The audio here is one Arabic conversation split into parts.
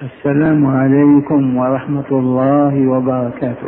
السلام عليكم ورحمة الله وبركاته.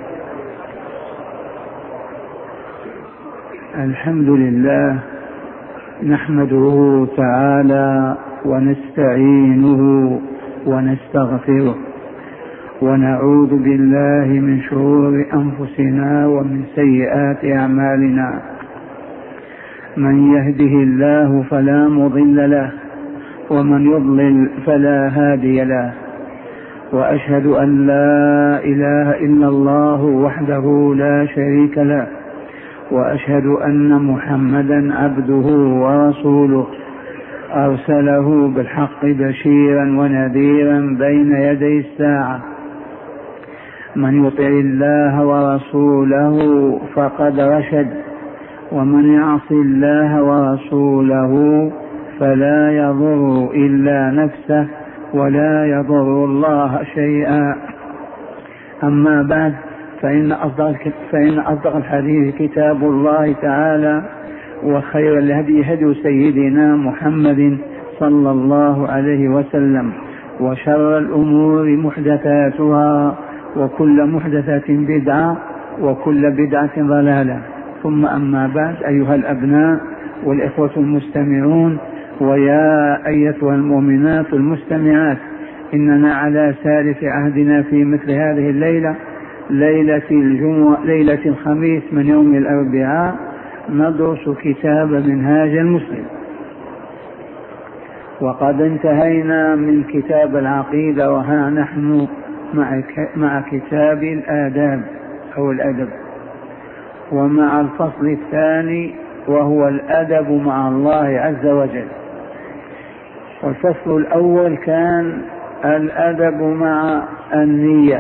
الحمد لله نحمده تعالى ونستعينه ونستغفره ونعوذ بالله من شرور أنفسنا ومن سيئات أعمالنا. من يهده الله فلا مضل له ومن يضلل فلا هادي له، وأشهد أن لا إله إلا الله وحده لا شريك له، وأشهد أن محمدا عبده ورسوله أرسله بالحق بشيرا ونذيرا بين يدي الساعة. من يطع الله ورسوله فقد رشد، ومن يعص الله ورسوله فلا يضر إلا نفسه ولا يضر الله شيئا. أما بعد، فإن أصدق الحديث كتاب الله تعالى، وخير الهدي هدي سيدنا محمد صلى الله عليه وسلم، وشر الأمور محدثاتها، وكل محدثة بدعة، وكل بدعة ضلالة. ثم أما بعد، أيها الأبناء والإخوة المستمعون، ويا أيتها المؤمنات المستمعات، إننا على سالف عهدنا في مثل هذه الليلة، ليلة الخميس من يوم الأربعاء، ندرس كتاب منهاج المسلم. وقد انتهينا من كتاب العقيدة، وها نحن مع كتاب الآداب أو الأدب، ومع الفصل الثاني وهو الأدب مع الله عز وجل. والفصل الأول كان الأدب مع النية،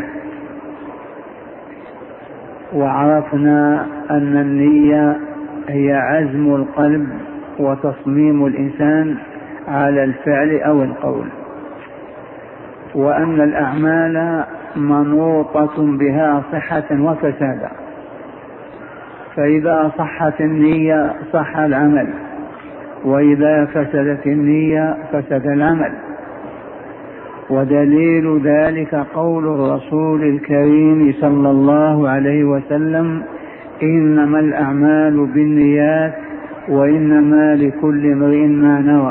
وعرفنا أن النية هي عزم القلب وتصميم الإنسان على الفعل أو القول، وأن الأعمال منوطة بها صحة وفسادا، فإذا صحت النية صح العمل، وإذا فسدت النية فسد العمل. ودليل ذلك قول الرسول الكريم صلى الله عليه وسلم: إنما الأعمال بالنيات وإنما لكل امرئ ما نوى.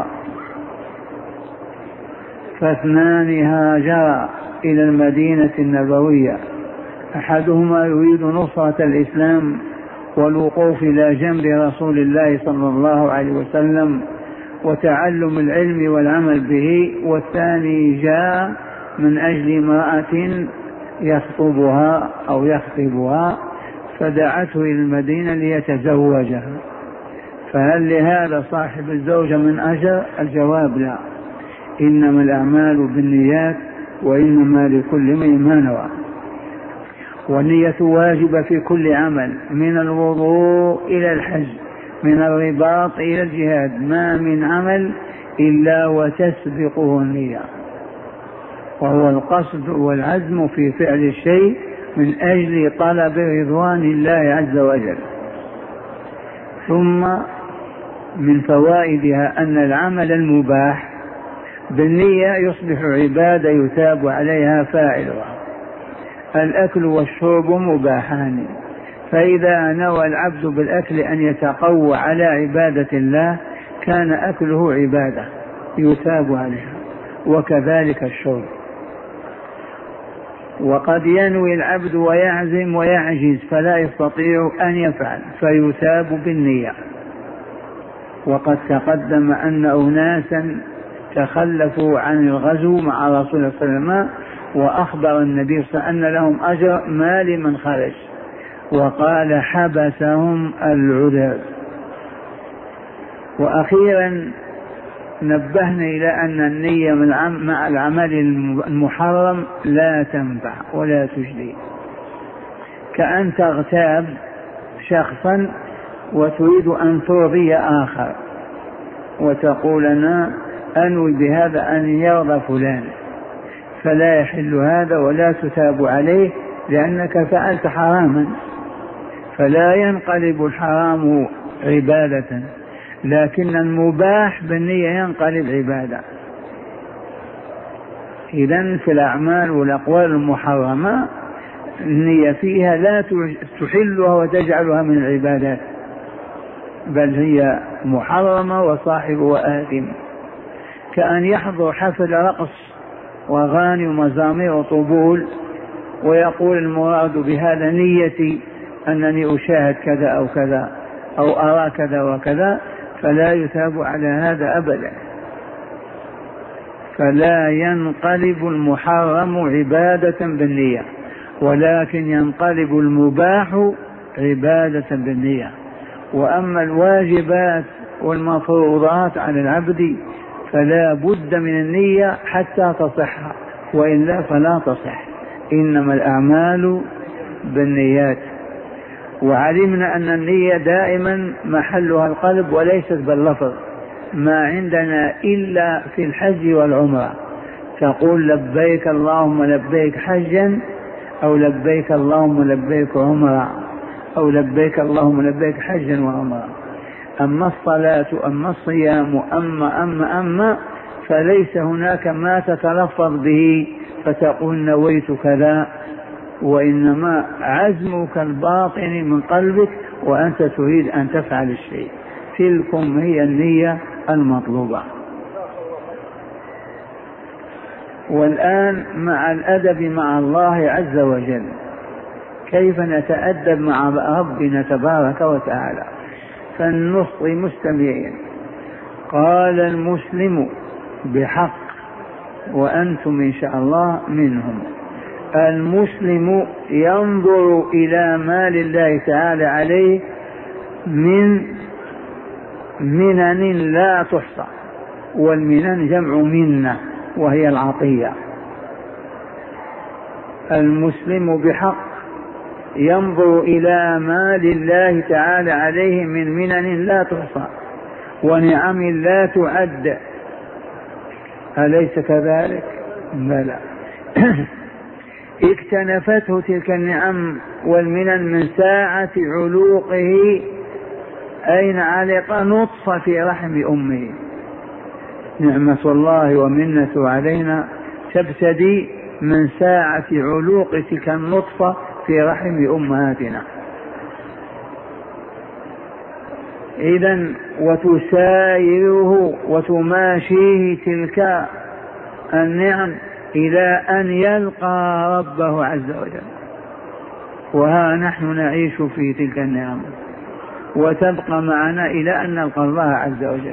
فاثنان هاجرا إلى المدينة النبوية، أحدهما يريد نصرة الإسلام والوقوف إلى جنب رسول الله صلى الله عليه وسلم وتعلم العلم والعمل به، والثاني جاء من أجل امرأة يخطبها أو يخطبها، فدعته إلى المدينة ليتزوجها. فهل لهذا صاحب الزوجة من أجر؟ الجواب لا، إنما الأعمال بالنيات وإنما لكل امرئ ما نوى. والنية واجبة في كل عمل، من الوضوء إلى الحج، من الرباط إلى الجهاد، ما من عمل إلا وتسبقه النية، وهو القصد والعزم في فعل الشيء من أجل طلب رضوان الله عز وجل. ثم من فوائدها أن العمل المباح بالنية يصبح عبادة يثاب عليها فاعلها. الأكل والشرب مباحان، فإذا نوى العبد بالأكل أن يتقوى على عبادة الله كان أكله عبادة يثاب عليها، وكذلك الشرب. وقد ينوي العبد ويعزم ويعجز فلا يستطيع أن يفعل فيثاب بالنية. وقد تقدم أن أناسا تخلفوا عن الغزو مع رسول الله صلى الله عليه وسلم، وأخبر النبي صلى الله عليه وسلم أن لهم أجر ما لمن خرج، وقال: حبسهم العذر. وأخيرا نبهنا إلى أن النية مع العمل المحرم لا تنفع ولا تجدي، كأن تغتاب شخصا وتريد أن ترضي آخر وتقول: أنا أنوي بهذا أن يرضى فلان، فلا يحل هذا ولا تثاب عليه لأنك فعلت حراما. فلا ينقلب الحرام عبادة، لكن المباح بالنية ينقلب عبادة. إذن في الأعمال والأقوال المحرمة النية فيها لا تحلها وتجعلها من العبادات، بل هي محرمة وصاحبها آثم، كأن يحضر حفل رقص وأغاني ومزامير وطبول ويقول المراد بهذا نيتي أنني أشاهد كذا أو كذا أو أرى كذا وكذا، فلا يثاب على هذا أبدا. فلا ينقلب المحرم عبادة بالنية، ولكن ينقلب المباح عبادة بالنية. وأما الواجبات والمفروضات على العبد فلا بد من النية حتى تصح، وإلا فلا تصح. إنما الأعمال بالنيات. وعلمنا أن النية دائما محلها القلب وليست باللفظ، ما عندنا إلا في الحج والعمرة، تقول لبيك اللهم لبيك حجا، أو لبيك اللهم لبيك عمرة، أو لبيك اللهم لبيك حجا وعمرة. أما الصلاة أما الصيام أما فليس هناك ما تتلفظ به فتقول نويت كذا، وإنما عزمك الباطن من قلبك وأنت تريد أن تفعل الشيء. تلكم هي النية المطلوبة. والآن مع الأدب مع الله عز وجل، كيف نتأدب مع ربنا تبارك وتعالى؟ فلنصغي مستمعين. قال المسلم بحق، وأنتم إن شاء الله منهم، المسلم ينظر إلى ما لله تعالى عليه من منن لا تحصى، والمنن جمع منة وهي العطية. المسلم بحق ينظر إلى ما لله تعالى عليه من منن لا تحصى ونعم لا تعد، أليس كذلك؟ بلى. اكتنفته تلك النعم والمنن من ساعة علوقه، أين علق نطفة في رحم أمه. نعمة الله ومنته علينا تبتدي من ساعة علوق تلك النطفة في رحم أمهاتنا. إذن وتسايره وتماشيه تلك النعم إلى أن يلقى ربه عز وجل. وها نحن نعيش في تلك النعم وتبقى معنا إلى أن نلقى الله عز وجل.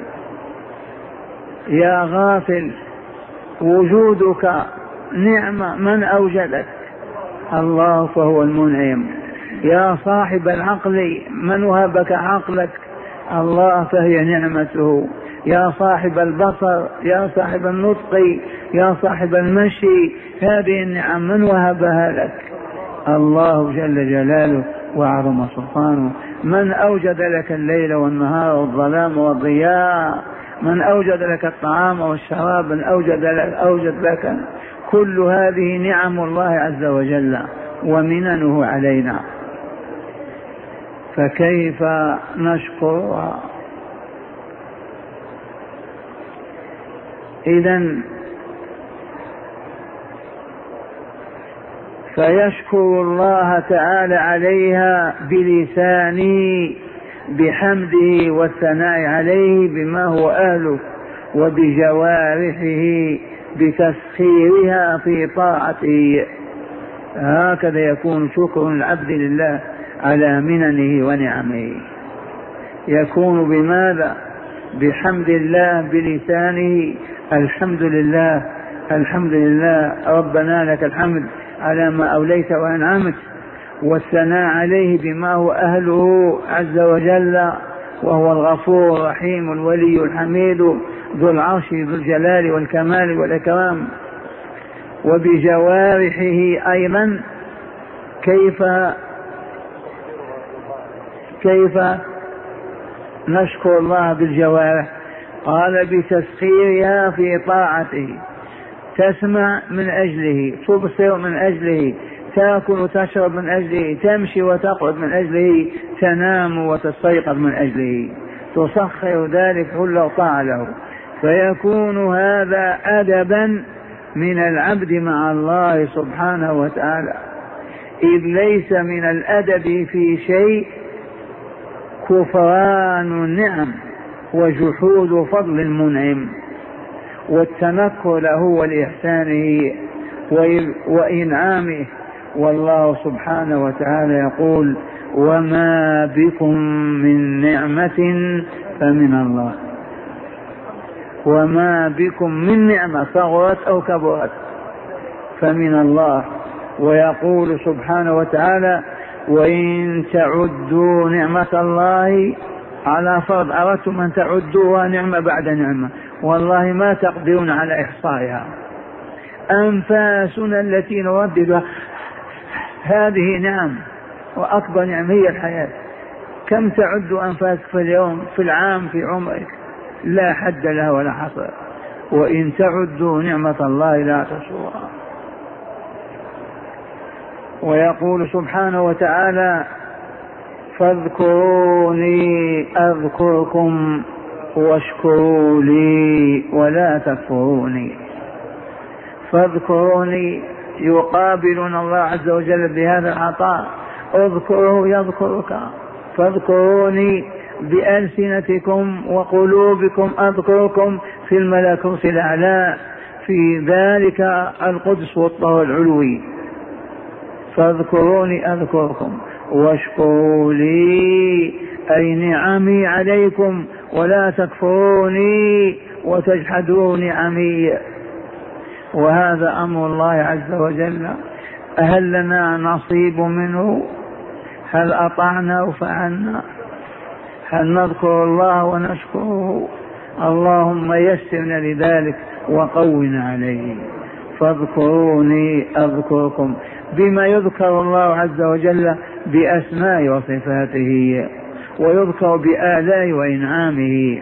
يا غافل، وجودك نعمة، من أوجدك؟ الله فهو المنعم. يا صاحب العقل، من وهبك عقلك؟ الله فهي نعمته. يا صاحب البصر، يا صاحب النطق، يا صاحب المشي، هذه النعم من وهبها لك؟ الله جل جلاله وعظم سلطانه. من أوجد لك الليل والنهار والظلام والضياء؟ من أوجد لك الطعام والشراب؟ من أوجد لك كل هذه نعم الله عز وجل ومننه علينا، فكيف نشكرها؟ إذن فيشكر الله تعالى عليها بلسانه بحمده والثناء عليه بما هو أهله، وبجوارحه بتسخيرها في طاعته. هكذا يكون شكر العبد لله على مننه ونعمه. يكون بماذا؟ بحمد الله بلسانه، الحمد لله الحمد لله ربنا لك الحمد على ما أوليت وأنعمت، والثناء عليه بما هو أهله عز وجل، وهو الغفور الرحيم الولي الحميد ذو العرش ذو الجلال والكمال والإكرام. وبجوارحه أيضا، كيف نشكر الله بالجوارح؟ قال بتسخيرها في طاعته، تسمع من أجله، تبصر من أجله، تأكل وتشرب من أجله، تمشي وتقعد من أجله، تنام وتستيقظ من أجله، تسخر ذلك كله طاعة له. فيكون هذا أدبا من العبد مع الله سبحانه وتعالى، إذ ليس من الأدب في شيء كفران النعم وجحود فضل المنعم والتنكر له ولإحسانه وإنعامه. والله سبحانه وتعالى يقول: وما بكم من نعمة فمن الله. وما بكم من نعمة صغرت أو كبرت فمن الله. ويقول سبحانه وتعالى: وإن تعدوا نعمة الله، على فرض أردتم أن تعدوها نعمة بعد نعمة، والله ما تقدرون على إحصائها. أنفاسنا التي نرددها هذه نعم، وأكبر نعم هي الحياة. كم تعد أنفاسك في اليوم، في العام، في عمرك؟ لا حد لها ولا حصر. وإن تعدوا نعمة الله لا تحصوها. ويقول سبحانه وتعالى: فاذكروني أذكركم واشكروا لي ولا تكفروني. فاذكروني يقابلنا الله عز وجل بهذا العطاء: اذكره يذكرك. فاذكروني بألسنتكم وقلوبكم أذكركم في الملكوت الأعلى، في ذلك القدس والطه العلوي. فاذكروني أذكركم واشكروا لي، أي نعمي عليكم، ولا تكفروني وتجحدوا نعمي. وهذا أمر الله عز وجل. هل لنا نصيب منه؟ هل أطعنا وفعلنا؟ هل نذكر الله ونشكره؟ اللهم يسرنا لذلك وقونا عليه. فاذكروني أذكركم، بما يذكر الله عز وجل بأسماء وصفاته، ويذكر بآلاء وإنعامه.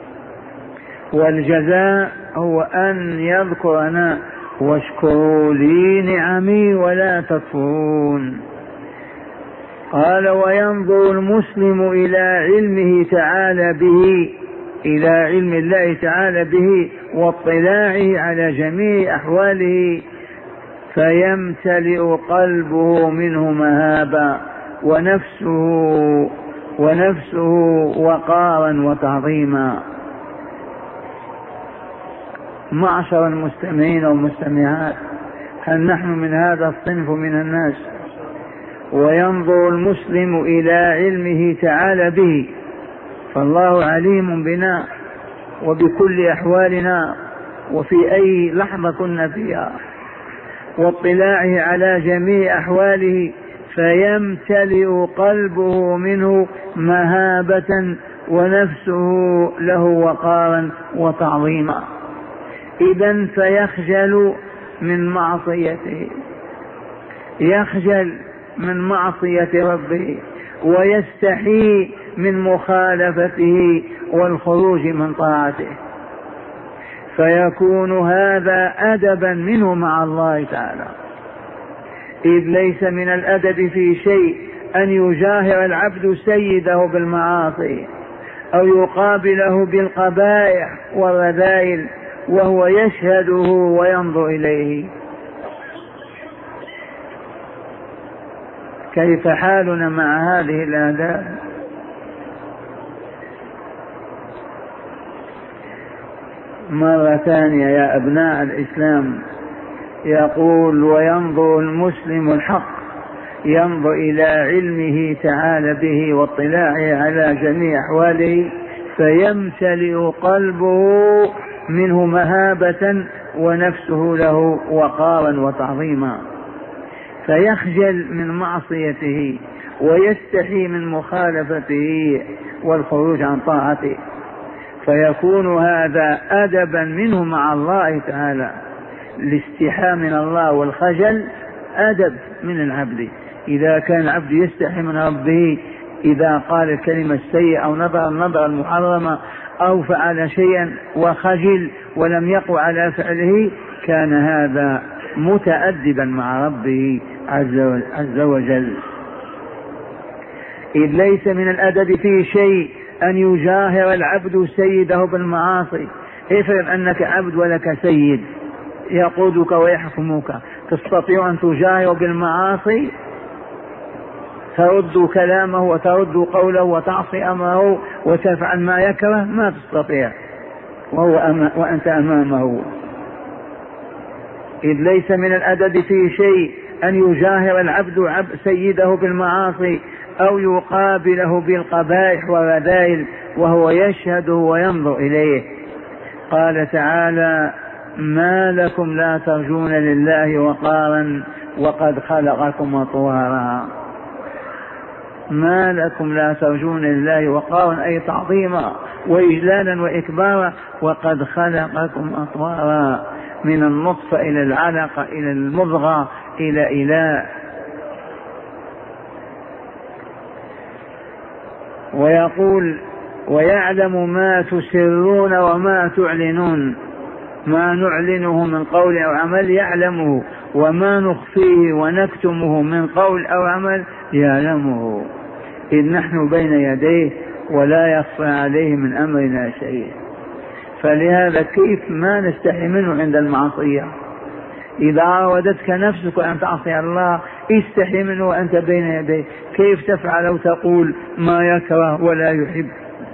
والجزاء هو أن يذكرنا: واشكروا لي نعمي ولا تكفرون. قال: وينظر المسلم إلى علمه تعالى به، إلى علم الله تعالى به واطلاعه على جميع أحواله، فيمتلئ قلبه منه مهابا ونفسه وقارا وتعظيما. معشر المستمعين والمستمعات، هل نحن من هذا الصنف من الناس؟ وينظر المسلم إلى علمه تعالى به، فالله عليم بنا وبكل أحوالنا وفي أي لحظة كنا فيها، واطلاعه على جميع أحواله، فيمتلئ قلبه منه مهابة ونفسه له وقارا وتعظيما. إذن فيخجل من معصيته، يخجل من معصية ربه، ويستحي من مخالفته والخروج من طاعته، فيكون هذا أدبا منه مع الله تعالى. إذ ليس من الأدب في شيء أن يجاهر العبد سيده بالمعاصي أو يقابله بالقبائح والرذائل وهو يشهده وينظر إليه. كيف حالنا مع هذه الآداب؟ مرة ثانية يا أبناء الإسلام، يقول: وينظر المسلم الحق، ينظر إلى علمه تعالى به واطلاعه على جميع أحواله، فيمتلئ قلبه منه مهابة ونفسه له وقارا وتعظيما، فيخجل من معصيته ويستحي من مخالفته والخروج عن طاعته، فيكون هذا أدبا منه مع الله تعالى. الاستحاء من الله والخجل أدب من العبد. إذا كان العبد يستحي من ربه إذا قال الكلمة السيئة أو نظر النظر المحرمة أو فعل شيئا وخجل ولم يقع على فعله، كان هذا متأدبا مع ربه عز وجل. إذ ليس من الأدب في شيء أن يجاهر العبد سيده بالمعاصي. افرض أنك عبد ولك سيد يقودك ويحكمك. تستطيع أن تجاهر بالمعاصي، ترد كلامه وترد قوله وتعصي أمره وتفعل ما يكره؟ ما تستطيع وأنت أمامه. إذ ليس من الأدب في شيء أن يجاهر العبد سيده بالمعاصي أو يقابله بالقبائح والرذائل وهو يشهد وينظر إليه. قال تعالى: ما لكم لا ترجون لله وقارا وقد خلقكم أطوارا. ما لكم لا ترجون لله وقارا أي تعظيما وإجلالا وإكبارا، وقد خلقكم أطوارا، من النطفة إلى العلقة إلى المضغة إلى ويقول: ويعلم ما تسرون وما تعلنون. ما نعلنه من قول أو عمل يعلمه، وما نخفيه ونكتمه من قول أو عمل يعلمه، إذ نحن بين يديه ولا يخفى عليه من أمرنا شيء. فلهذا كيف ما نستحي منه عند المعصية؟ إذا عاودتك نفسك أن تعصي الله استحي منه وأنت بين يديه. كيف تفعل وتقول ما يكره ولا يحب؟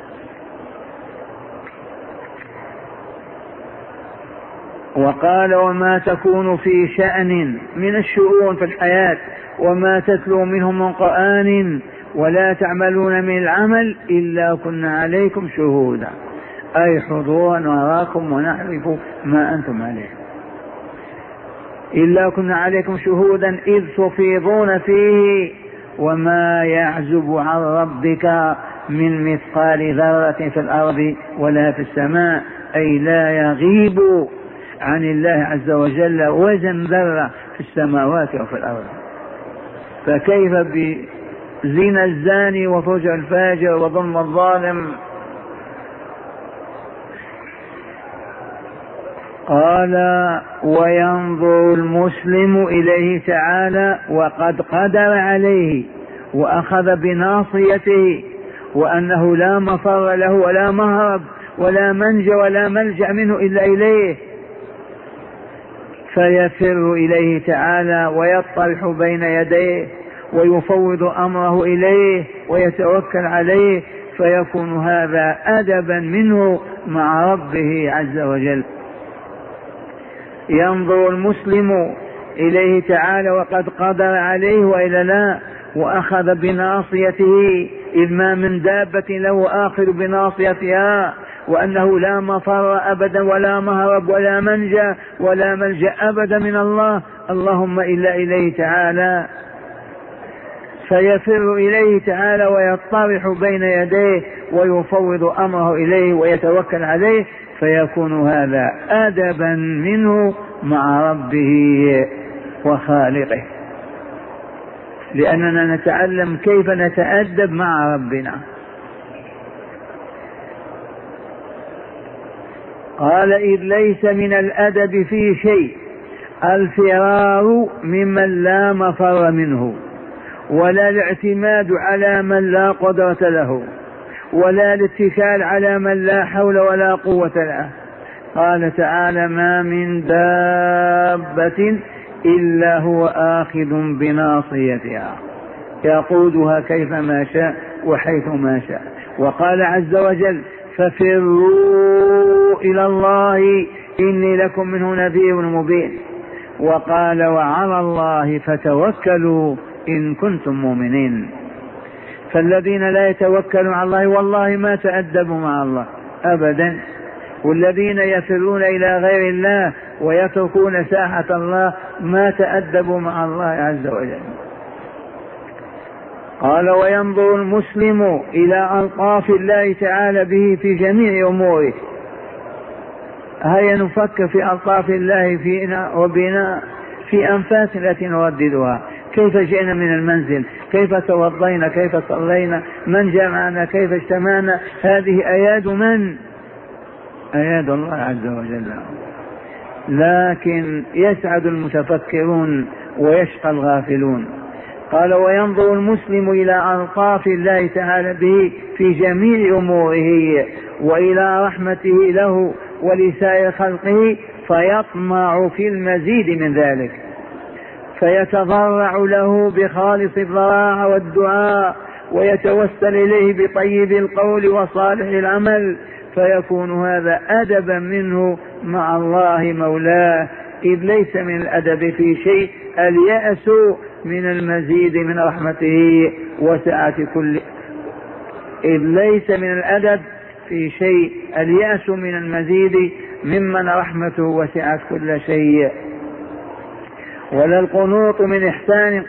وقال: وما تكون في شأن من الشؤون في الحياة وما تتلو منه من قرآن ولا تعملون من العمل إلا كنا عليكم شهودا، أي حضورا نراكم ونعرف ما أنتم عليه. إلا كنا عليكم شهودا إذ تفيضون فيه وما يعزب عن ربك من مثقال ذرة في الأرض ولا في السماء، أي لا يغيب عن الله عز وجل وزن ذرة في السماوات وفي الأرض. فكيف بزنا الزاني وفجر الفاجر وظلم الظالم؟ قال: وينظر المسلم إليه تعالى وقد قدر عليه وأخذ بناصيته، وأنه لا مفر له ولا مهرب ولا منجى ولا ملجأ منه إلا إليه، فيفر إليه تعالى ويطرح بين يديه ويفوض أمره إليه ويتوكل عليه، فيكون هذا أدبا منه مع ربه عز وجل. ينظر المسلم إليه تعالى وقد قدر عليه وإلا لا، وأخذ بناصيته، إذ ما من دابة له آخذ بناصيتها، وأنه لا مفر أبدا ولا مهرب ولا منجى ولا ملجأ أبدا من الله اللهم إلا إليه تعالى. فيفر إليه تعالى ويطرح بين يديه ويفوض أمره إليه ويتوكل عليه، فيكون هذا أدبا منه مع ربه وخالقه، لأننا نتعلم كيف نتأدب مع ربنا. قال: إذ ليس من الأدب في شيء الفرار ممن لا مفر منه، ولا الاعتماد على من لا قدرة له، ولا الاتكال على من لا حول ولا قوة له. قال تعالى: ما من دابة إلا هو آخذ بناصيتها يقودها كيفما شاء وحيث ما شاء. وقال عز وجل: ففروا إلى الله إني لكم منه نذير مبين. وقال: وعلى الله فتوكلوا إن كنتم مؤمنين. فالذين لا يتوكلون على الله والله ما تأدبوا مع الله أبدا، والذين يفرون إلى غير الله ويتركون ساحة الله ما تأدبوا مع الله عز وجل. قال: وينظر المسلم إلى ألطاف الله تعالى به في جميع أموره. هيا نفكر في ألطاف الله فينا وبنا في أنفاس التي نرددها. كيف جئنا من المنزل، كيف توضينا، كيف صلينا، من جمعنا، كيف اجتمعنا. هذه أياد من؟ أياد الله عز وجل. لكن يسعد المتفكرون ويشقى الغافلون. قال: وينظر المسلم إلى ألطاف الله تعالى به في جميع أموره وإلى رحمته له ولسائر خلقه، فيطمع في المزيد من ذلك، فيتضرع له بخالص الضراعة والدعاء، ويتوسل إليه بطيب القول وصالح العمل، فيكون هذا أدبا منه مع الله مولاه. إذ ليس من الأدب في شيء اليأس من المزيد من رحمته وسعة كل إذ ليس من الأدب في شيء اليأس من المزيد ممن رحمته وسعت كل شيء. ولا القنوط من إحسان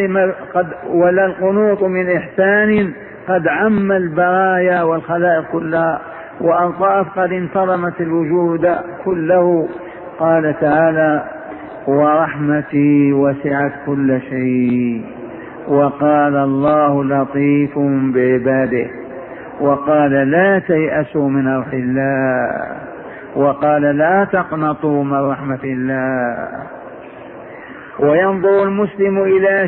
قد عم البرايا والخلائق كلها، وألطاف قد انتظمت الوجود كله. قال تعالى: ورحمتي وسعت كل شيء. وقال: الله لطيف بعباده. وقال: لا تيأسوا من روح الله. وقال: لا تقنطوا من رحمة الله. وينظر المسلم إلى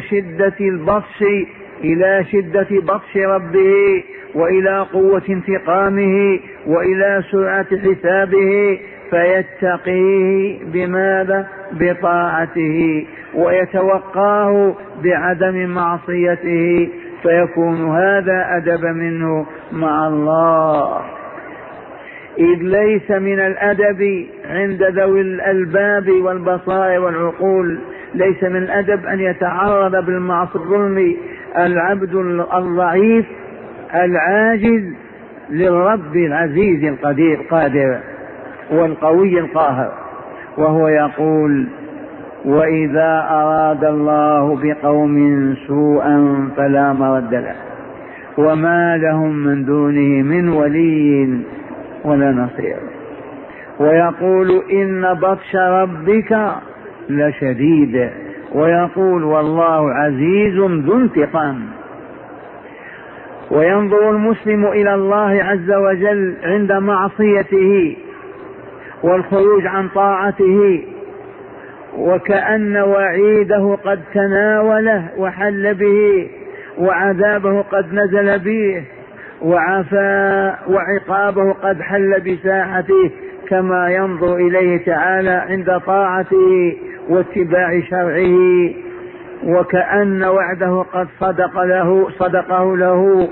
شدة بطش ربه، وإلى قوة انتقامه، وإلى سرعة حسابه، فيتقيه بماذا؟ بطاعته، ويتوقاه بعدم معصيته، فيكون هذا أدب منه مع الله. إذ ليس من الأدب عند ذوي الألباب والبصائر والعقول، ليس من الأدب أن يتعرض بالمعصية الظلم العبد الضعيف العاجز للرب العزيز القادر والقوي القاهر، وهو يقول: وإذا أراد الله بقوم سوءا فلا مرد له، وما لهم من دونه من ولي ولا نصير. ويقول: إن بطش ربك لشديد. ويقول: والله عزيز ذو انتقام. وينظر المسلم إلى الله عز وجل عند معصيته والخروج عن طاعته، وكأن وعيده قد تناوله وحل به، وعذابه قد نزل به، وعقابه قد حل بساحته، كما ينظر إليه تعالى عند طاعته واتباع شرعه، وكأن وعده قد صدقه له،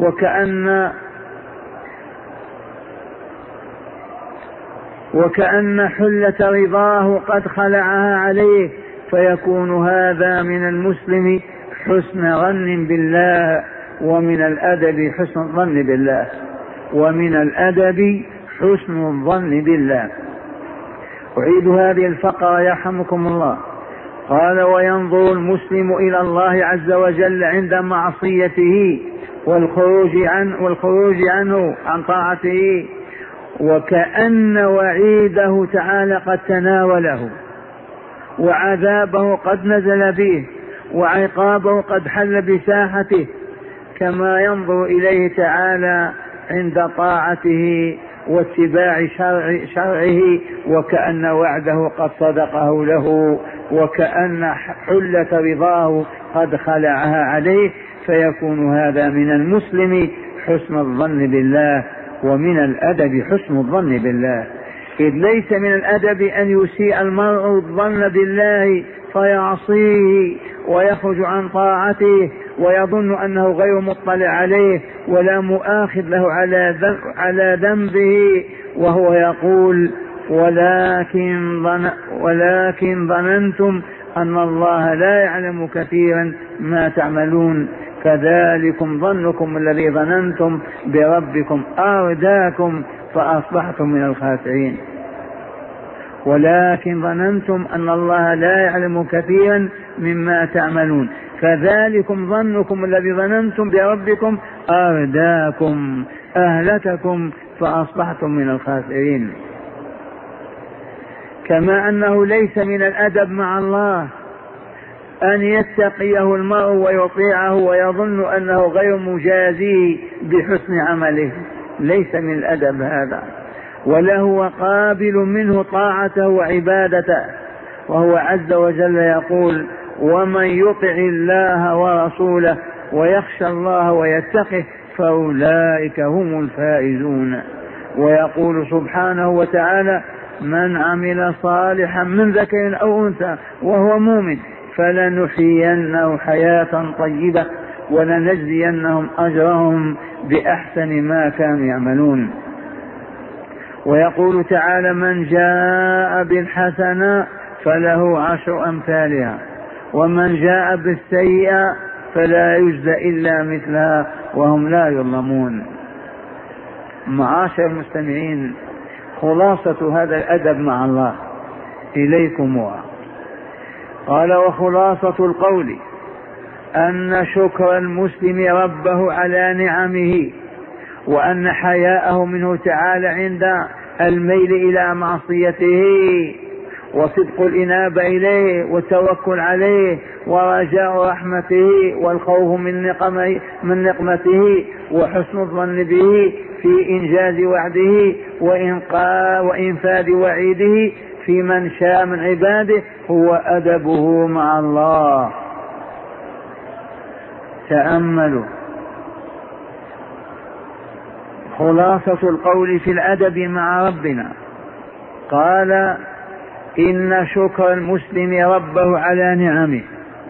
وكأن حلة رضاه قد خلعها عليه. فيكون هذا من المسلم حسن ظن بالله، ومن الأدب حسن الظن بالله، ومن الأدب حسن الظن بالله. أعيد هذه الفقرة يرحمكم الله. قال: وينظر المسلم إلى الله عز وجل عند معصيته والخروج عنه عن طاعته، وكأن وعيده تعالى قد تناوله، وعذابه قد نزل به، وعقابه قد حل بساحته، كما ينظر إليه تعالى عند طاعته واتباع شرعه، وكأن وعده قد صدقه له، وكأن حلة رضاه قد خلعها عليه. فيكون هذا من المسلم حسن الظن بالله، ومن الأدب حسن الظن بالله. إذ ليس من الأدب أن يسيء المرء الظن بالله فيعصيه ويخرج عن طاعته، ويظن أنه غير مطلع عليه ولا مؤاخذ له على ذنبه، وهو يقول: ولكن ظننتم أن الله لا يعلم كثيرا ما تعملون، كذلكم ظنكم الذي ظننتم بربكم أرداكم فأصبحتم من الخاسرين. ولكن ظننتم أن الله لا يعلم كثيرا مما تعملون، كذلكم ظنكم الذي ظننتم بربكم أرداكم أهلككم فأصبحتم من الخاسرين. كما أنه ليس من الأدب مع الله أن يتقيه المرء ويطيعه ويظن أنه غير مجازيه بحسن عمله، ليس من الأدب هذا، ولا هو قابل منه طاعته وعبادته. وهو عز وجل يقول: ومن يطع الله ورسوله ويخشى الله ويتقه فأولئك هم الفائزون. ويقول سبحانه وتعالى: من عمل صالحا من ذكر أو أنثى وهو مؤمن فلنحيينه حياة طيبة ولنجزينهم أجرهم بأحسن ما كانوا يعملون. ويقول تعالى من جاء بالحسنة فله 10 أمثالها ومن جاء بالسيئة فلا يجزى إلا مثلها وهم لا يظلمون. معاشر المستمعين، خلاصة هذا الأدب مع الله إليكم قال وخلاصة القول أن شكر المسلم ربه على نعمه وأن حياءه منه تعالى عند الميل إلى معصيته وصدق الإنابة إليه والتوكل عليه ورجاء رحمته والخوف من نقمته وحسن الظن به في إنجاز وعده وإنفاذ وعيده في من شاء من عباده هو أدبه مع الله. تأملوا خلاصة القول في الأدب مع ربنا. قال إن شكر المسلم ربه على نعمه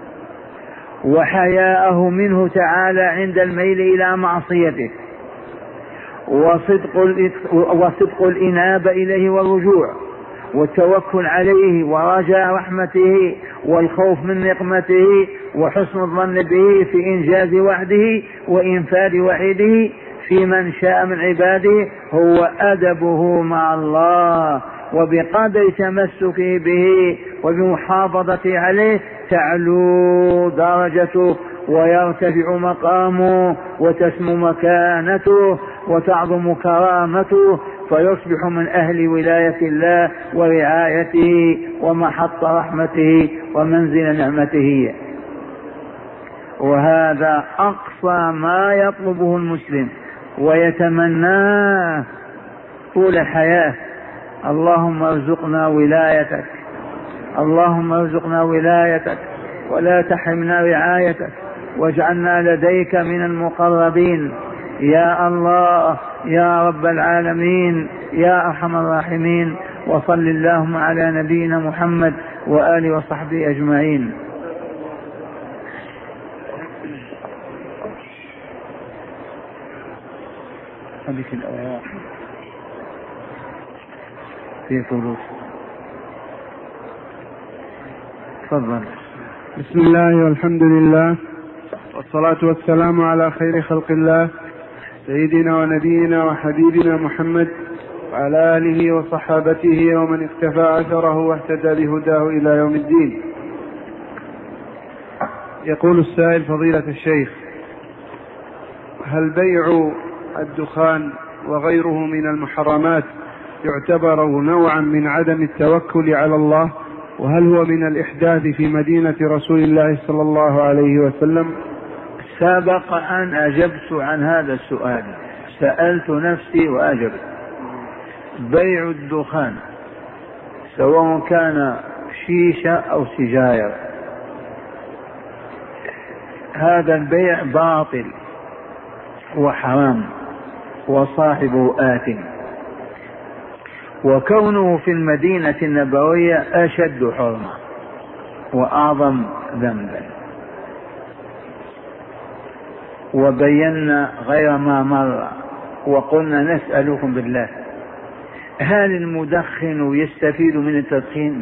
وحياءه منه تعالى عند الميل إلى معصيته وصدق الإنابة إليه والرجوع والتوكل عليه ورجاء رحمته والخوف من نقمته وحسن الظن به في إنجاز وعده وإنفاذ وعيده في من شاء من عباده هو أدبه مع الله. وبقدر تمسكه به وبمحافظته عليه تعلو درجته ويرتفع مقامه وتسمو مكانته وتعظم كرامته فيصبح من أهل ولاية الله ورعايته ومحط رحمته ومنزل نعمته. وهذا أقصى ما يطلبه المسلم ويتمناه طول الحياة. اللهم ارزقنا ولايتك، اللهم ارزقنا ولايتك ولا تحرمنا رعايتك واجعلنا لديك من المقربين يا الله يا رب العالمين يا أرحم الراحمين. وصل اللهم على نبينا محمد وآله وصحبه أجمعين. هذه الآيات في طروس. تفضل. بسم الله والحمد لله والصلاة والسلام على خير خلق الله سيدنا ونبينا وحبيبنا محمد وعلى آله وصحابته ومن اقتفى أثره واهتدى بهداه إلى يوم الدين. يقول السائل فضيلة الشيخ: هل بيع الدخان وغيره من المحرمات يعتبر نوعا من عدم التوكل على الله؟ وهل هو من الإحداث في مدينة رسول الله صلى الله عليه وسلم؟ سبق أن أجبت عن هذا السؤال، سألت نفسي وأجبت. بيع الدخان سواء كان شيشة أو سجاير هذا البيع باطل وحرام وصاحبه آثم، وكونه في المدينة النبوية أشد حرمة وأعظم ذنبا. وبينا غير ما مر وقلنا نسألكم بالله: هل المدخن يستفيد من التدخين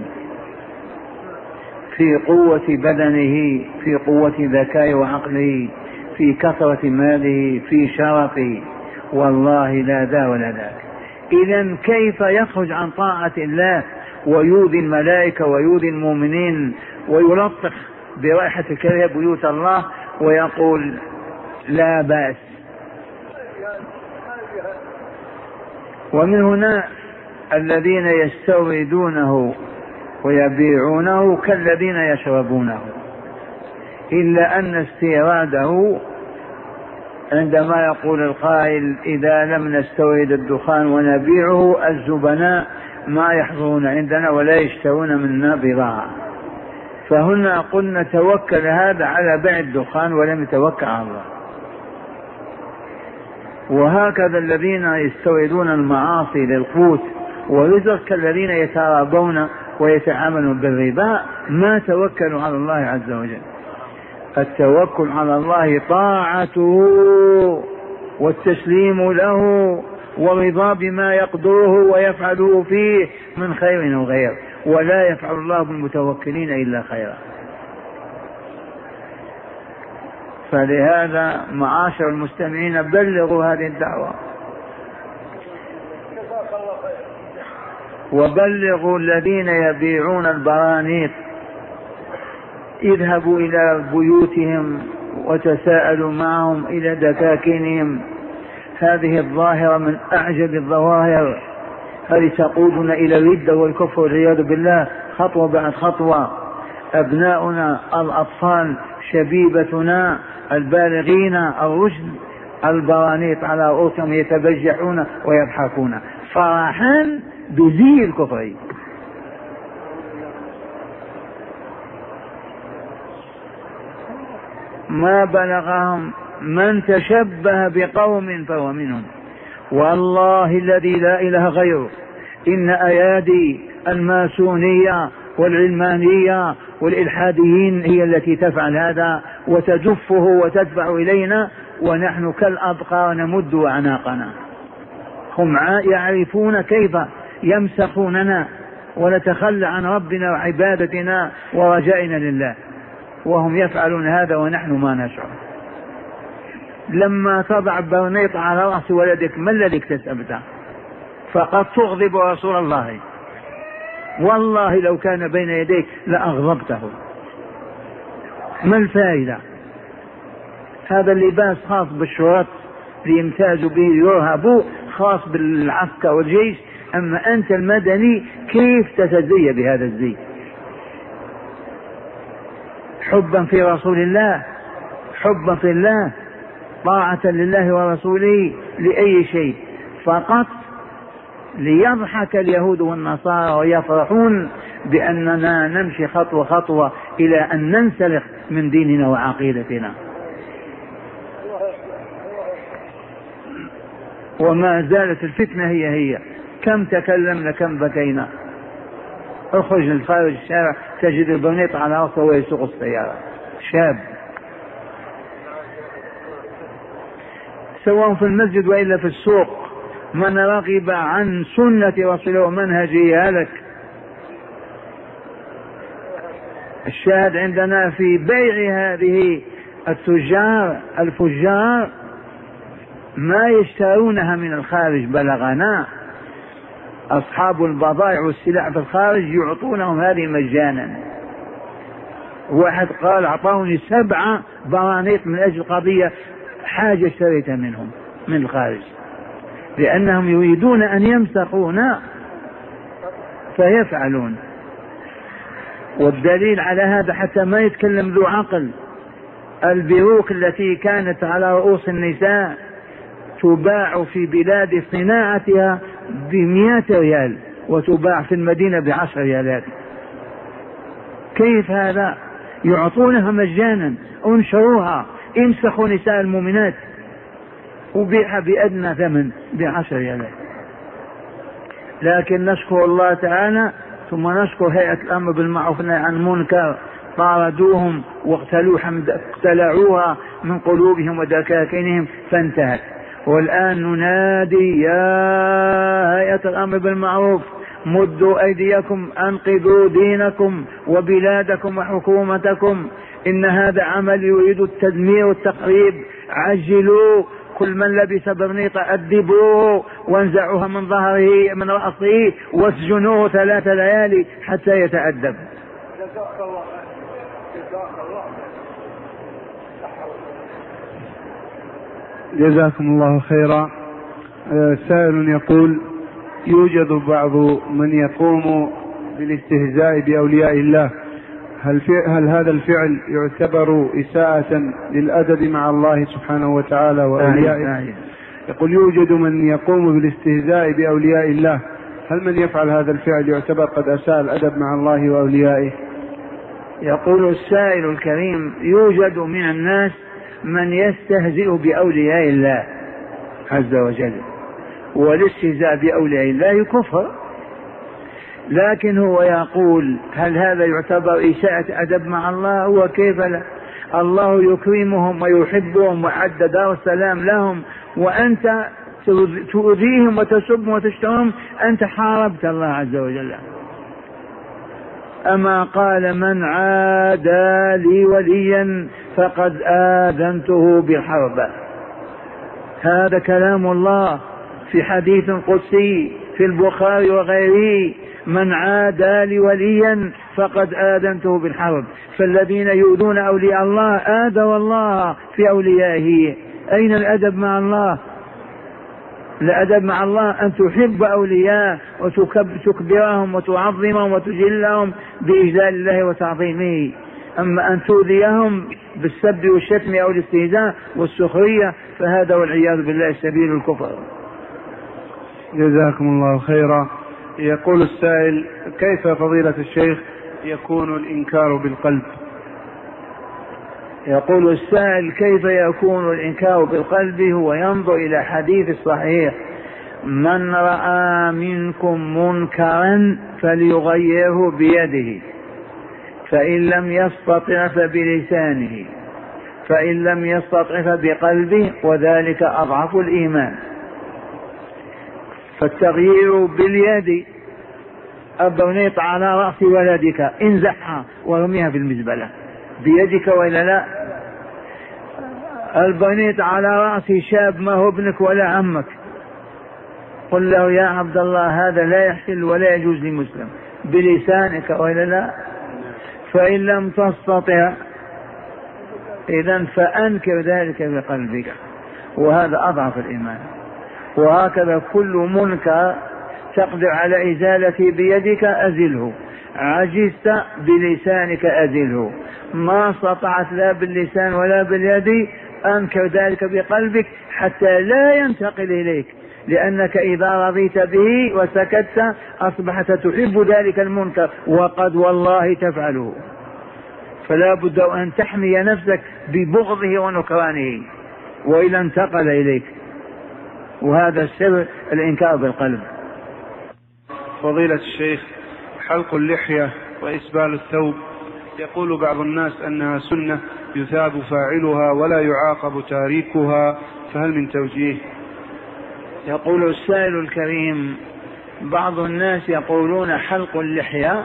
في قوة بدنه، في قوة ذكائه وعقله، في كثرة ماله، في شرفه؟ والله لا ذا ولا ذاك. إذن كيف يخرج عن طاعة الله ويؤذي الملائكة ويؤذي المؤمنين ويلطخ برائحة الكريه بيوت الله ويقول لا بأس؟ ومن هنا الذين يستوردونه ويبيعونه كالذين يشربونه، إلا أن استيراده عندما يقول القائل إذا لم نستورد الدخان ونبيعه الزبناء ما يحضرون عندنا ولا يشترون منا بضاعة، فهنا قلنا توكل هذا على بيع الدخان ولم يتوكل على الله. وهكذا الذين يستوردون المعاصي للقوت ورزق كالذين يترابون ويتعاملون بالربا، ما توكلوا على الله عز وجل. التوكل على الله طاعته والتسليم له والرضا بما يقدره ويفعله فيه من خير وغير، ولا يفعل الله بالمتوكلين إلا خيرا. فلهذا معاشر المستمعين بلغوا هذه الدعوة، وبلغوا الذين يبيعون البرانيق، اذهبوا إلى بيوتهم وتساءلوا معهم إلى دكاكينهم. هذه الظاهرة من أعجب الظواهر، هذه تقودنا إلى الردة والكفر والعياذ بالله خطوة بعد خطوة. أبناؤنا الأطفال شبيبتنا البالغين الرشد البرانيط على رؤوسهم يتبجحون ويضحكون فرحا بزي الكفر. ما بلغهم من تشبه بقوم فهو منهم، والله الذي لا إله غيره إن أيادي الماسونية والعلمانية والإلحاديين هي التي تفعل هذا وتجفه وتدفع إلينا، ونحن كالأبقار نمد أعناقنا. هم يعرفون كيف يمسخوننا ونتخلى عن ربنا وعبادتنا ورجائنا لله، وهم يفعلون هذا ونحن ما نشعر. لما تضع برنيط على رأس ولدك ما الذي اكتسبته؟ فقد تغضب رسول الله، والله لو كان بين يديك لأغضبته. ما الفائدة؟ هذا اللباس خاص بالشرط ليمتازوا به يرهبوا، خاص بالعسكر والجيش، أما أنت المدني كيف تتزي بهذا الزي؟ حبا في رسول الله، حبا في الله، طاعة لله ورسوله، لأي شيء؟ فقط ليضحك اليهود والنصارى ويفرحون بأننا نمشي خطوة خطوة إلى أن ننسلخ من ديننا وعقيدتنا. وما زالت الفتنة هي كم تكلمنا كم بكينا. اخرج لخارج الشارع تجد البنيط على رأسه ويسوق السيارة، شاب سواء في المسجد وإلا في السوق. من رغب عن سنة رسوله ومنهجه هلك. الشاهد عندنا في بيع هذه الفجار ما يشترونها من الخارج. بلغنا أصحاب البضائع والسلع في الخارج يعطونهم هذه مجانا. واحد قال أعطوني 7 برانيط من أجل قضية حاجة اشتريتها منهم من الخارج، لأنهم يريدون أن يمسخونا فيفعلون. والدليل على هذا حتى ما يتكلم ذو عقل، البروق التي كانت على رؤوس النساء تباع في بلاد صناعتها ب100 ريال وتباع في المدينة ب10 ريالات. كيف هذا؟ يعطونها مجانا، انشروها، امسخوا نساء المؤمنات، وبيعها بأدنى ثمن ب10 ريالات. لكن نشكر الله تعالى ثم نشكر هيئة الأمر بالمعروف والنهي عن المنكر، طاردوهم واقتلعوها من قلوبهم ودكاكينهم فانتهت. والآن ننادي يا هيئة الأمر بالمعروف مدوا أيديكم، أنقذوا دينكم وبلادكم وحكومتكم، إن هذا عمل يريد التدمير والتخريب. عجلوا، كل من لبس برنيطة أدبوه وانزعوها من ظهره من رأسه واسجنوه 3 ليالي حتى يتأدب. جزاكم الله خيرا. سائل يقول: يوجد بعض من يقوم بالاستهزاء بأولياء الله، هل هذا الفعل يعتبر إساءة للأدب مع الله سبحانه وتعالى وأوليائه؟ يقول: يوجد من يقوم بالاستهزاء بأولياء الله، هل من يفعل هذا الفعل يعتبر قد أساء الأدب مع الله وأوليائه؟ يقول السائل الكريم: يوجد من الناس من يستهزئ بأولياء الله عز وجل، والاستهزاء بأولياء الله كفر، لكن هو يقول هل هذا يعتبر إساءة أدب مع الله؟ وكيف لا؟ الله يكرمهم ويحبهم وأعد دار السلام لهم، وأنت تؤذيهم وتسبهم وتشتمهم، أنت حاربت الله عز وجل. أما قال من عادى لي وليا فقد آذنته بالحرب. هذا كلام الله في حديث قدسي في البخاري وغيره، من عادى لي وليا فقد آذنته بالحرب. فالذين يؤذون أولياء الله آذوا الله في أوليائه. أين الأدب مع الله؟ الأدب مع الله أن تحب أولياء وتكبرهم وتعظمهم وتجلهم بإجلال الله وتعظيمه. أما أن تؤذيهم بالسب والشتم أو الاستهزاء والسخرية فهذا والعياذ بالله سبيل الكفر. جزاكم الله خيرا. يقول السائل: كيف فضيلة الشيخ يكون الإنكار بالقلب؟ يقول السائل: كيف يكون الإنكار بالقلب؟ هو ينظر إلى حديث الصحيح: من رأى منكم منكرا فليغيره بيده، فإن لم يستطع فبلسانه، فإن لم يستطع فبقلبه، وذلك أضعف الإيمان. فالتغيير باليد. البنيط على رأس ولدك انزحها وارميها في المزبلة بيدك وإلا لا؟ البنيط على رأس شاب ما هو ابنك ولا عمك، قل له يا عبد الله هذا لا يحل ولا يجوز لمسلم، بلسانك وإلا لا؟ فإن لم تستطع إذن فأنكر ذلك بقلبك، وهذا أضعف الإيمان. وهكذا كل منكر تقدر على إزالته بيدك أزله، عجزت بلسانك أزله، ما استطعت لا باللسان ولا باليد أنكر ذلك بقلبك حتى لا ينتقل إليك، لأنك إذا رضيت به وسكت أصبحت تحب ذلك المنكر وقد والله تفعله. فلا بد أن تحمي نفسك ببغضه ونكرانه وإلا انتقل إليك، وهذا السر الإنكار بالقلب. فضيلة الشيخ، حلق اللحية وإسبال الثوب، يقول بعض الناس أنها سنة يثاب فاعلها ولا يعاقب تاركها، فهل من توجيه؟ يقول السائل الكريم: بعض الناس يقولون حلق اللحية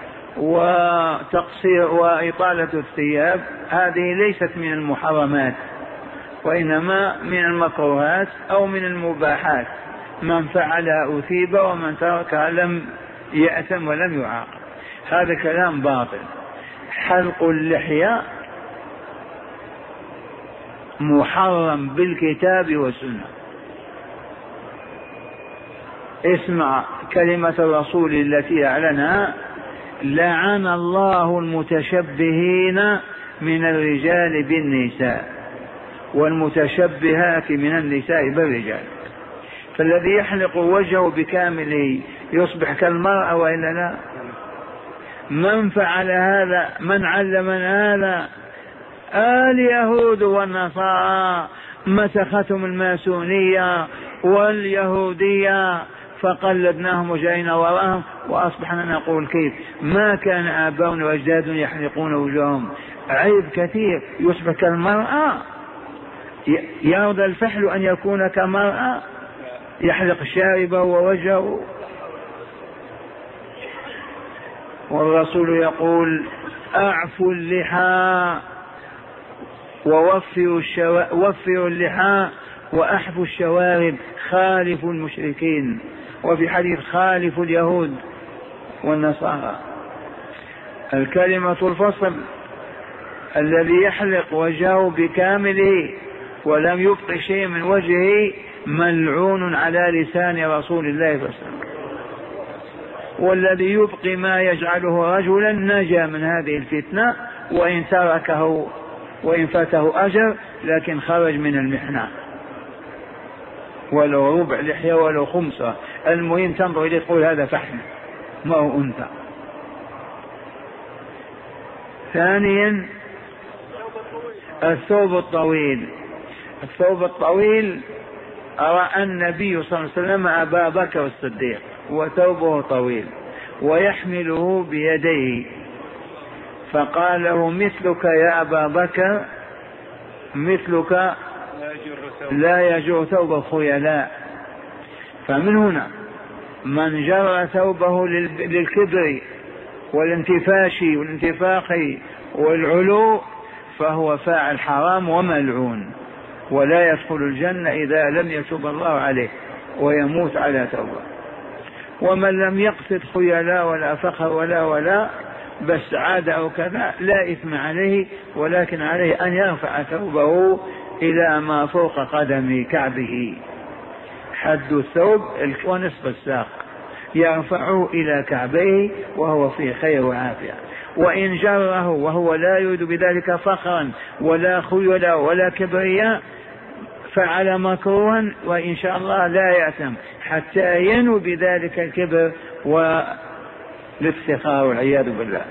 وتقصير وإطالة الثياب هذه ليست من المحرمات، وإنما من المكروهات أو من المباحات، من فعلها أثيب ومن تركها لم يأثم ولم يعاقب. هذا كلام باطل. حلق اللحية محرم بالكتاب والسنة. اسمع كلمة الرسول التي أعلنها: لعن الله المتشبهين من الرجال بالنساء والمتشبهات من النساء بالرجال. فالذي يحلق وجهه بكامله يصبح كالمرأة وإلا لا؟ من فعل هذا؟ من علمنا هذا؟ اليهود والنصارى مسختهم الماسونية واليهودية فقلدناهم وجئنا وراءهم وأصبحنا نقول كيف؟ ما كان آباؤنا وأجدادنا يحلقون وجوههم. عيب كثير، يصبح كالمرأة. يرضى الفحل أن يكون كمرأة يحلق شاربه ووجهه؟ والرسول يقول: أعفوا اللحى ووفروا اللحى وأحفوا الشوارب، خالفوا المشركين. وفي حديث: خالفوا اليهود والنصارى. الكلمة الفصل: الذي يحلق وجهه بكامله ولم يبق شيء من وجهه ملعون على لسان رسول الله صلى الله عليه وسلم. والذي يبقي ما يجعله رجلا نجا من هذه الفتنة، وإن تركه وإن فاته أجر لكن خرج من المحنة، ولو ربع لحية ولو خمسة، المهم تنظر إليه تقول هذا فحم ما هو أنثى. ثانيا الثوب الطويل. الثوب الطويل رأى النبي صلى الله عليه وسلم أبا بكر الصديق وثوبه طويل، ويحمله بيديه، فقال له مثلك يا أبا بكر مثلك لا يجر ثوب الخيلاء. فمن هنا من جر ثوبه للكبر والانتفاش والانتفاخ والعلو فهو فاعل حرام وملعون، ولا يدخل الجنة إذا لم يتوب الله عليه ويموت على توبة. ومن لم يقصد خيلاء ولا فخر ولا بس عاد أو كذا لا إثم عليه، ولكن عليه أن يرفع ثوبه إلى ما فوق قدم كعبه، حد الثوب ونصف الساق، يرفعه إلى كعبيه وهو في خير وعافية. وإن جره وهو لا يريد بذلك فخرا ولا خيلا ولا كبرياء فعل مكروها، وإن شاء الله لا يأثم حتى ينوي بذلك الكبر والافتخار والعياذ بالله.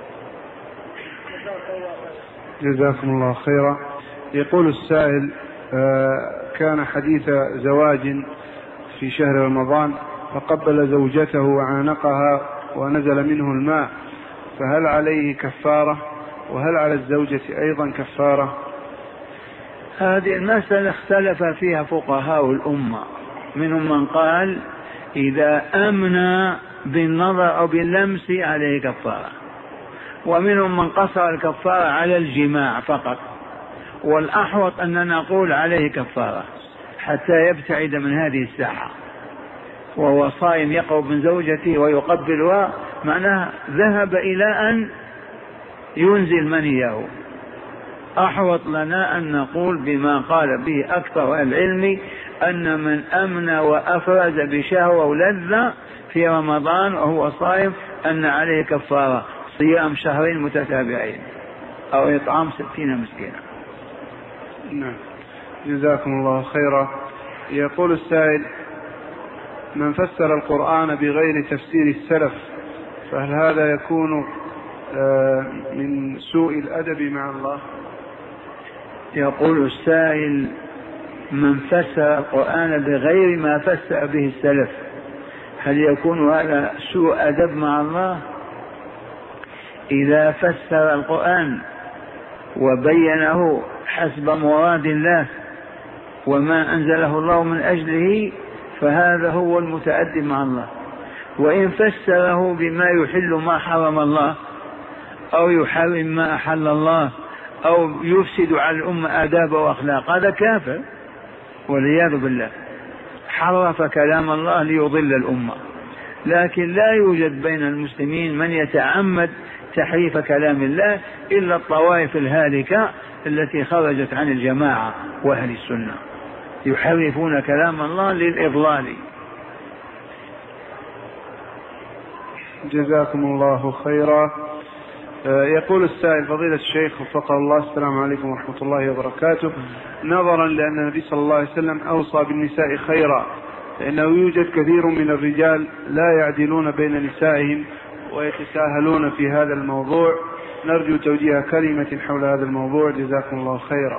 جزاكم الله خيرا. يقول السائل: كان حديث زواج في شهر رمضان فقبل زوجته وعانقها ونزل منه الماء، فهل عليه كفارة؟ وهل على الزوجة أيضا كفارة؟ هذه المسألة اختلف فيها فقهاء الأمة، منهم من قال إذا أمن بالنظر أو باللمس عليه كفارة، ومنهم من قصر الكفارة على الجماع فقط، والأحوط أن نقول عليه كفارة حتى يبتعد من هذه الساحة، وهو صائم يقرب من زوجته ويقبلها معناه ذهب إلى أن ينزل منيه. أحوط لنا أن نقول بما قال به أكثر العلم أن من أمن وأفرز بشهوة ولذة في رمضان وهو صائم أن عليه كفارة صيام شهرين متتابعين أو إطعام 60 مسكينا. نعم. جزاكم الله خيرا. يقول السائل: من فسر القرآن بغير تفسير السلف فهل هذا يكون من سوء الأدب مع الله؟ يقول السائل: من فسر القرآن بغير ما فسر به السلف هل يكون هذا سوء أدب مع الله؟ إذا فسر القرآن وبينه حسب مراد الله وما أنزله الله من أجله فهذا هو المتأدب مع الله. وإن فسره بما يحل ما حرم الله أو يحرم ما أحل الله أو يفسد على الأمة آداب وأخلاق هذا كافر والعياذ بالله، حرف كلام الله ليضل الأمة. لكن لا يوجد بين المسلمين من يتعمد تحريف كلام الله إلا الطوائف الهالكة التي خرجت عن الجماعة وأهل السنة، يحرفون كلام الله للإضلال. جزاكم الله خيرا. يقول السائل: فضيلة الشيخ وفقه الله، السلام عليكم ورحمة الله وبركاته. نظرا لأن النبي صلى الله عليه وسلم أوصى بالنساء خيرا، فإنه يوجد كثير من الرجال لا يعدلون بين نسائهم ويتساهلون في هذا الموضوع، نرجو توجيه كلمة حول هذا الموضوع جزاكم الله خيرا.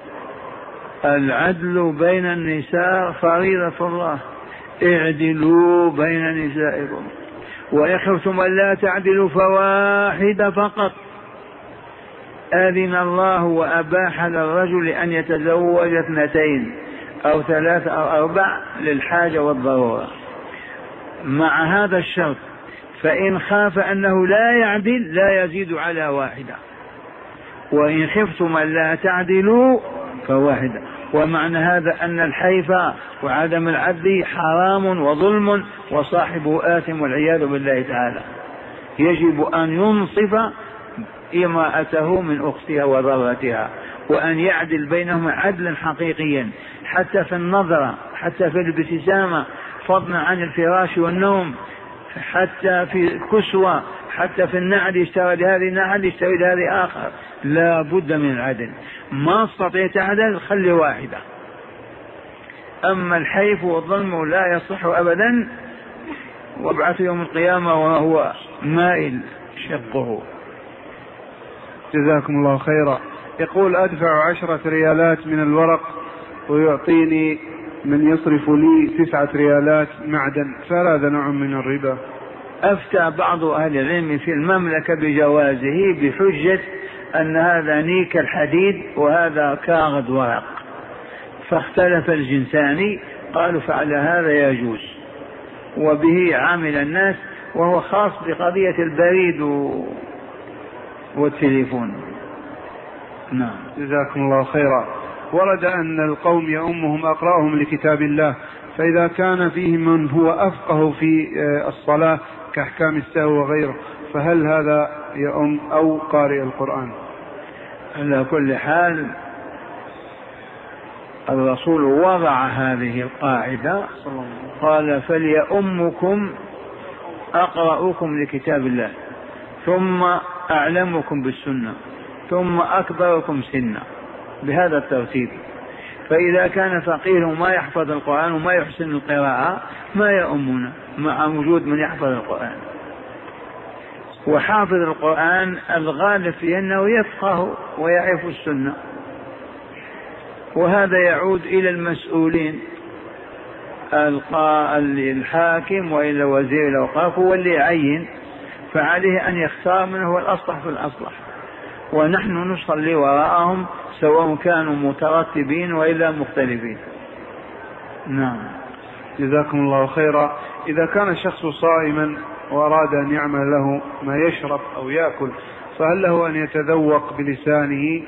العدل بين النساء فريضة الله، اعدلوا بين نسائكم، وإن خفتم ألا تعدلوا فواحدة فقط. أذن الله وأباح للرجل أن يتزوج 2 أو 3 أو 4 للحاجة والضرورة، مع هذا الشرط: فإن خاف أنه لا يعدل لا يزيد على 1، وإن خفتم ألا تعدلوا فواحدة. ومعنى هذا أن الحيف وعدم العدل حرام وظلم وصاحبه آثم والعياذ بالله تعالى. يجب أن ينصف امرأته من أختها وضرتها، وأن يعدل بينهما عدلا حقيقيا، حتى في النظرة، حتى في الابتسامة، فضلا عن الفراش والنوم، حتى في الكسوة، حتى في النعل، يشتري لهذه نعل يشتري لهذه آخر. لا بد من العدل. ما استطيع تعدل خلي 1. أما الحيف والظلم لا يصح أبدا، وابعث يوم القيامة وهو مائل شقه. جزاكم الله خيرا. يقول: أدفع 10 ريالات من الورق ويعطيني من يصرف لي 9 ريالات معدن، فهذا نوع من الربا؟ أفتى بعض أهل العلم في المملكة بجوازه بحجة أن هذا نيك الحديد وهذا كاغد ورق، فاختلف الجنسان، قالوا فعلى هذا يجوز، وبه عامل الناس، وهو خاص بقضية البريد والتليفون. نعم. جزاكم الله خيرا. ورد أن القوم يؤمهم أقرأهم لكتاب الله، فإذا كان فيهم من هو أفقه في الصلاة كأحكام السهو وغيره، فهل هذا يؤم أو قارئ القرآن؟ على كل حال الرسول وضع هذه القاعدة، قال فليؤمكم أقرأكم لكتاب الله ثم أعلمكم بالسنة ثم أكبركم سنا، بهذا الترتيب. فإذا كان فقيه ما يحفظ القرآن وما يحسن القراءة ما يؤمنا مع وجود من يحفظ القرآن. وحافظ القرآن الغالب في أنه يفقه ويعرف السنة، وهذا يعود إلى المسؤولين، الحاكم وإلى وزير الأوقاف هو اللي يعين، فعليه أن يختار من هو الأصلح في الأصلح، ونحن نصلي وراءهم سواء كانوا مترتبين وإلا مختلفين. نعم. جزاكم الله خيرا. إذا كان الشخص صائما وأراد أن يعمل له ما يشرب أو يأكل، فهل له أن يتذوق بلسانه؟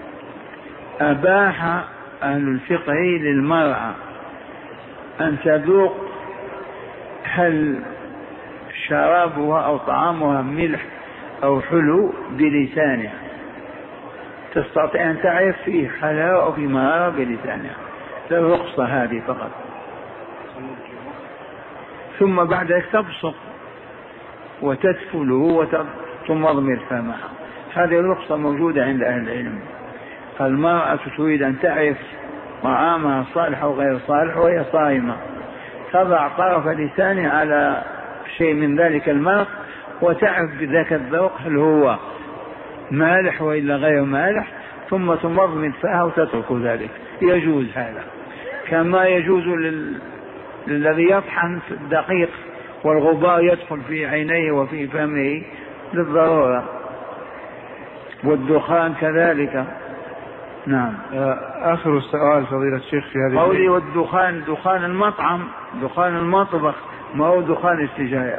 أباح أهل الفقه للمرأة أن تذوق هل شرابها أو طعامها ملح أو حلو بلسانها، تستطيع أن تعرف فيه حلاوة أو في مرارة بلسانها، الرخصة هذه فقط، ثم بعد ذلك تبصق وتدفله وتمضمر فمها، هذه الرخصة موجودة عند أهل العلم. المرأة تريد أن تعرف طعامها صالح أو غير صالح وهي صائمة، تضع طرف لسانها على شيء من ذلك المرق وتعرف بذاك الذوق هل هو مالح وإلا غير مالح، ثم تمضمض فيها وتترك ذلك، يجوز هذا. كما يجوز للذي يطحن في الدقيق والغبار يدخل في عينيه وفي فمه للضرورة، والدخان كذلك. نعم. آخر السؤال فضيلة الشيخ في هذه قولي والدخان دخان المطعم، دخان المطبخ، ما هو دخان السجاير.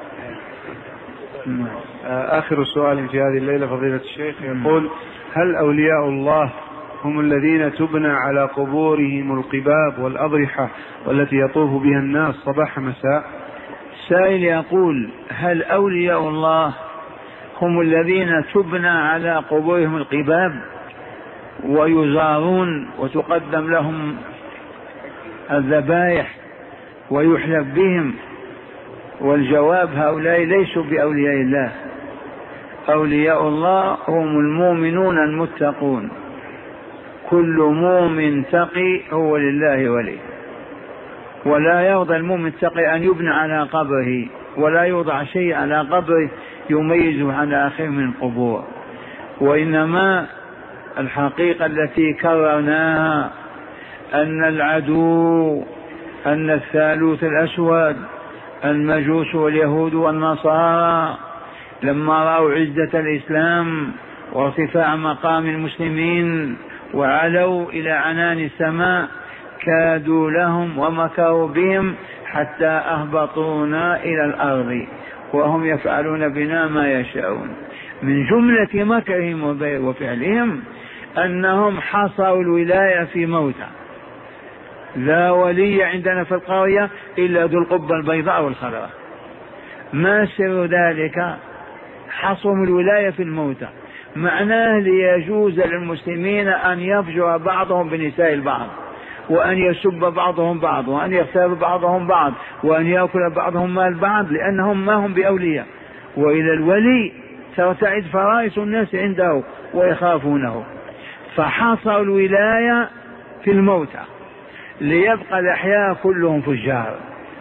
آخر سؤال في هذه الليلة فضيلة الشيخ يقول: هل أولياء الله هم الذين تبنى على قبورهم القباب والأضرحة والتي يطوف بها الناس صباح مساء؟ سائل يقول: هل أولياء الله هم الذين تبنى على قبورهم القباب ويزارون وتقدم لهم الذبائح ويحلف بهم؟ والجواب: هؤلاء ليسوا بأولياء الله. أولياء الله هم المؤمنون المتقون، كل مؤمن تقي هو لله ولي، ولا يرضى المؤمن التقي أن يبنى على قبره ولا يوضع شيء على قبره يميزه عن آخر من القبور. وإنما الحقيقة التي كررناها أن العدو، أن الثالوث الأسود، المجوس واليهود والنصارى، لما رأوا عزة الإسلام وارتفاع مقام المسلمين وعلوا إلى عنان السماء كادوا لهم ومكروا بهم حتى أهبطونا إلى الأرض، وهم يفعلون بنا ما يشاءون. من جملة مكرهم وفعلهم أنهم حصروا الولاية في موتى، لا ولي عندنا في القرية إلا ذو القبة البيضاء والخضراء. ما سر ذلك؟ حصروا الولاية في الموتى، معناه ليجوز للمسلمين أن يفجر بعضهم بنساء البعض، وأن يسب بعضهم بعض، وأن يغتاب بعضهم بعض، وأن يأكل بعضهم مال بعض، لأنهم ما هم بأولياء. وإلى الولي ترتعد فرائس الناس عنده ويخافونه، فحصروا الولاية في الموتى ليبقى الأحياء كلهم فجار.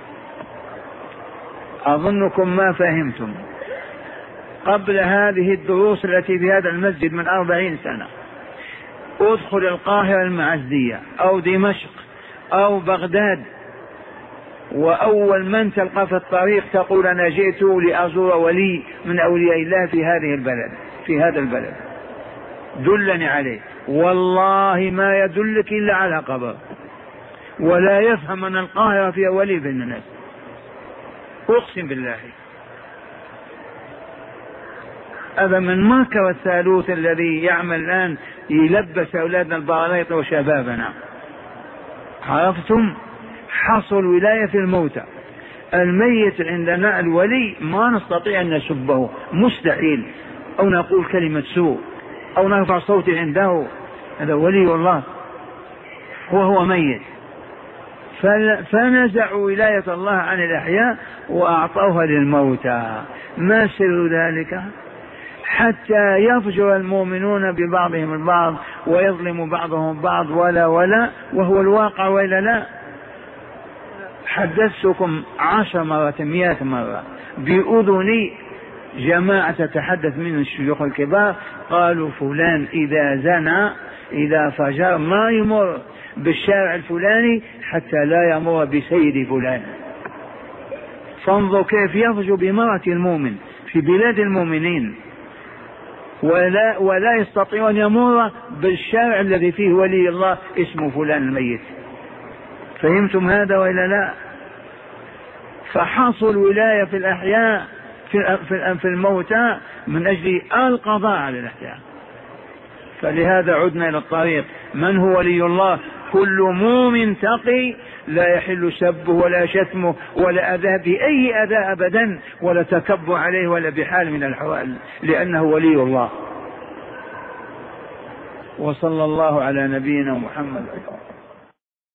أظنكم ما فهمتم. قبل هذه الدروس التي في هذا المسجد من 40 سنة ادخل القاهرة المعزية أو دمشق أو بغداد وأول من تلقى في الطريق تقول أنا جئت لأزور ولي من أولياء الله في هذه البلد، في هذا البلد، دلني عليه. والله ما يدلك إلا على قبر، ولا يفهم أن القاهرة فيها ولي بين الناس، أقسم بالله. هذا من مكر الثالوث الذي يعمل الآن يلبس أولادنا الباريط وشبابنا. عرفتم؟ حصل ولاية في الموتى. الميت عندنا الولي ما نستطيع أن نسبه، مستحيل، أو نقول كلمة سوء أو نرفع صوتي عنده. هذا ولي الله وهو ميت. فنزعوا ولاية الله عن الأحياء وأعطوها للموتى. ما سر ذلك؟ حتى يفجر المؤمنون ببعضهم البعض ويظلم بعضهم بعض، ولا وهو الواقع وإلا لا. حدثتكم 10 مرات 100 مرة بأذني جماعة تتحدث من الشيوخ الكبار، قالوا فلان إذا زنى إذا فجر ما يمر بالشارع الفلاني حتى لا يمر بسيد فلان. فانظر كيف يفجر بمرأة المؤمن في بلاد المؤمنين، ولا يستطيع أن يمر بالشارع الذي فيه ولي الله اسمه فلان الميت. فهمتم هذا وإلا لا؟ فحصل ولاية في الأحياء في الموتى من أجل القضاء على الأحياء. فلهذا عدنا إلى الطريق. من هو ولي الله؟ كل مؤمن تقي لا يحل سبه ولا شتمه ولا أذى بأي أذى أبدا، ولا تكبر عليه ولا بحال من الأحوال، لأنه ولي الله. وصلى الله على نبينا محمد.